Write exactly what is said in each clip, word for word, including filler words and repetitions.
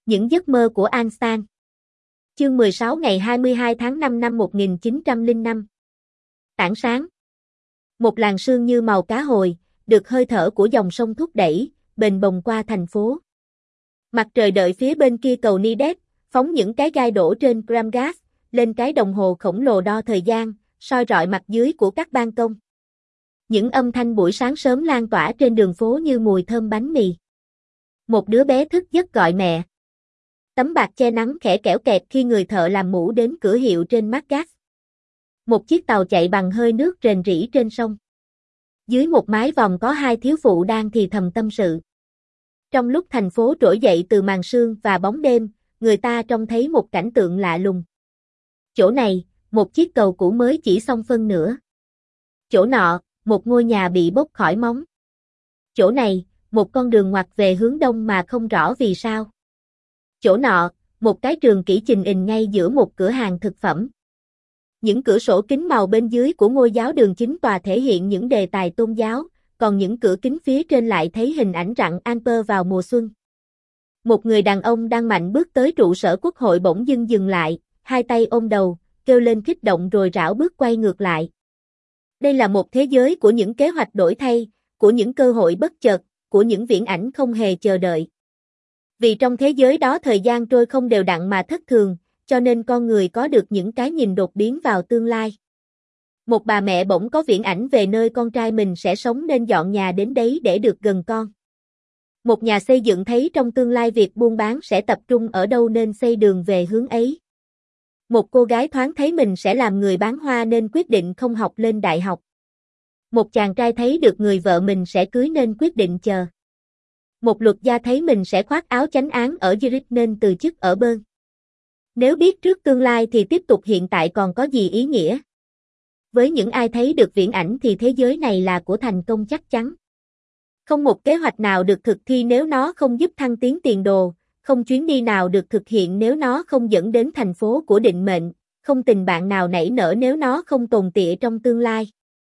Những giấc mơ của Einstein. Chương mười sáu ngày hai mươi hai tháng năm năm một nghìn chín trăm lẻ năm. Tảng sáng. Một làn sương như màu cá hồi, được hơi thở của dòng sông thúc đẩy, bềnh bồng qua thành phố. Mặt trời đợi phía bên kia cầu Nidet, phóng những cái gai đổ trên gram gas, lên cái đồng hồ khổng lồ đo thời gian, soi rọi mặt dưới của các ban công. Những âm thanh buổi sáng sớm lan tỏa trên đường phố như mùi thơm bánh mì. Một đứa bé thức giấc gọi mẹ. Tấm bạc che nắng khẽ kẽo kẹt khi người thợ làm mũ đến cửa hiệu trên mát gas. Một chiếc tàu chạy bằng hơi nước rền rĩ trên sông. Dưới một mái vòm có hai thiếu phụ đang thì thầm tâm sự. Trong lúc thành phố trỗi dậy từ màn sương và bóng đêm, người ta trông thấy một cảnh tượng lạ lùng. Chỗ này, một chiếc cầu cũ mới chỉ xong phân nửa. Chỗ nọ, một ngôi nhà bị bốc khỏi móng. Chỗ này, một con đường ngoặt về hướng đông mà không rõ vì sao. Chỗ nọ, một cái trường kỹ trình ình ngay giữa một cửa hàng thực phẩm. Những cửa sổ kính màu bên dưới của ngôi giáo đường chính tòa thể hiện những đề tài tôn giáo, còn những cửa kính phía trên lại thấy hình ảnh rặng Alper vào mùa xuân. Một người đàn ông đang mạnh bước tới trụ sở quốc hội bỗng dưng dừng lại, hai tay ôm đầu, kêu lên kích động rồi rảo bước quay ngược lại. Đây là một thế giới của những kế hoạch đổi thay, của những cơ hội bất chợt, của những viễn ảnh không hề chờ đợi. Vì trong thế giới đó thời gian trôi không đều đặn mà thất thường, cho nên con người có được những cái nhìn đột biến vào tương lai. Một bà mẹ bỗng có viễn ảnh về nơi con trai mình sẽ sống nên dọn nhà đến đấy để được gần con. Một nhà xây dựng thấy trong tương lai việc buôn bán sẽ tập trung ở đâu nên xây đường về hướng ấy. Một cô gái thoáng thấy mình sẽ làm người bán hoa nên quyết định không học lên đại học. Một chàng trai thấy được người vợ mình sẽ cưới nên quyết định chờ. Một luật gia thấy mình sẽ khoác áo chánh án ở Zurich nên từ chức ở Bern. Nếu biết trước tương lai thì tiếp tục hiện tại còn có gì ý nghĩa? Với những ai thấy được viễn ảnh thì thế giới này là của thành công chắc chắn. Không một kế hoạch nào được thực thi nếu nó không giúp thăng tiến tiền đồ, không chuyến đi nào được thực hiện nếu nó không dẫn đến thành phố của định mệnh, không tình bạn nào nảy nở nếu nó không tồn tại trong tương lai.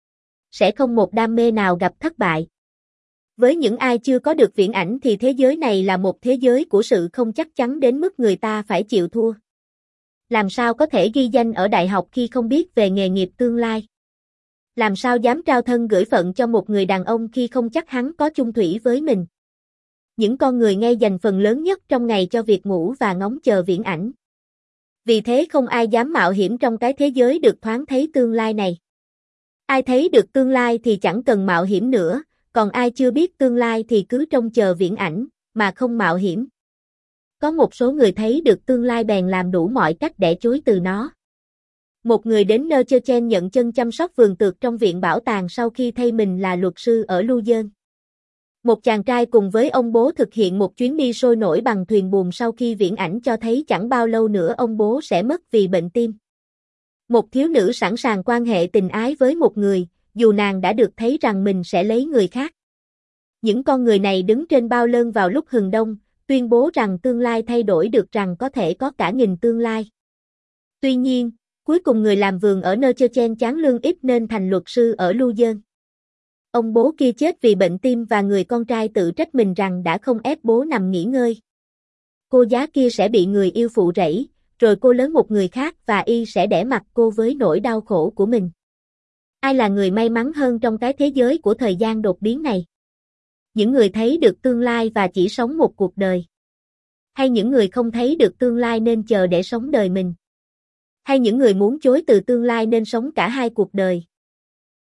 Sẽ không một đam mê nào gặp thất bại. Với những ai chưa có được viễn ảnh thì thế giới này là một thế giới của sự không chắc chắn đến mức người ta phải chịu thua. Làm sao có thể ghi danh ở đại học khi không biết về nghề nghiệp tương lai? Làm sao dám trao thân gửi phận cho một người đàn ông khi không chắc hắn có chung thủy với mình? Những con người ngay dành phần lớn nhất trong ngày cho việc ngủ và ngóng chờ viễn ảnh. Vì thế không ai dám mạo hiểm trong cái thế giới được thoáng thấy tương lai này. Ai thấy được tương lai thì chẳng cần mạo hiểm nữa, còn ai chưa biết tương lai thì cứ trông chờ viễn ảnh, mà không mạo hiểm. Có một số người thấy được tương lai bèn làm đủ mọi cách để chối từ nó. Một người đến Neuchâtel nhận chân chăm sóc vườn tược trong viện bảo tàng sau khi thay mình là luật sư ở Luzern. Một chàng trai cùng với ông bố thực hiện một chuyến đi sôi nổi bằng thuyền buồm sau khi viễn ảnh cho thấy chẳng bao lâu nữa ông bố sẽ mất vì bệnh tim. Một thiếu nữ sẵn sàng quan hệ tình ái với một người, dù nàng đã được thấy rằng mình sẽ lấy người khác. Những con người này đứng trên bao lơn vào lúc hừng đông, tuyên bố rằng tương lai thay đổi được rằng có thể có cả nghìn tương lai. Tuy nhiên, cuối cùng người làm vườn ở Neuchâtel chán lương ít nên thành luật sư ở Luzern. Ông bố kia chết vì bệnh tim và người con trai tự trách mình rằng đã không ép bố nằm nghỉ ngơi. Cô giá kia sẽ bị người yêu phụ rẫy, rồi cô lớn một người khác và y sẽ đẻ mặt cô với nỗi đau khổ của mình. Ai là người may mắn hơn trong cái thế giới của thời gian đột biến này? Những người thấy được tương lai và chỉ sống một cuộc đời? Hay những người không thấy được tương lai nên chờ để sống đời mình? Hay những người muốn chối từ tương lai nên sống cả hai cuộc đời?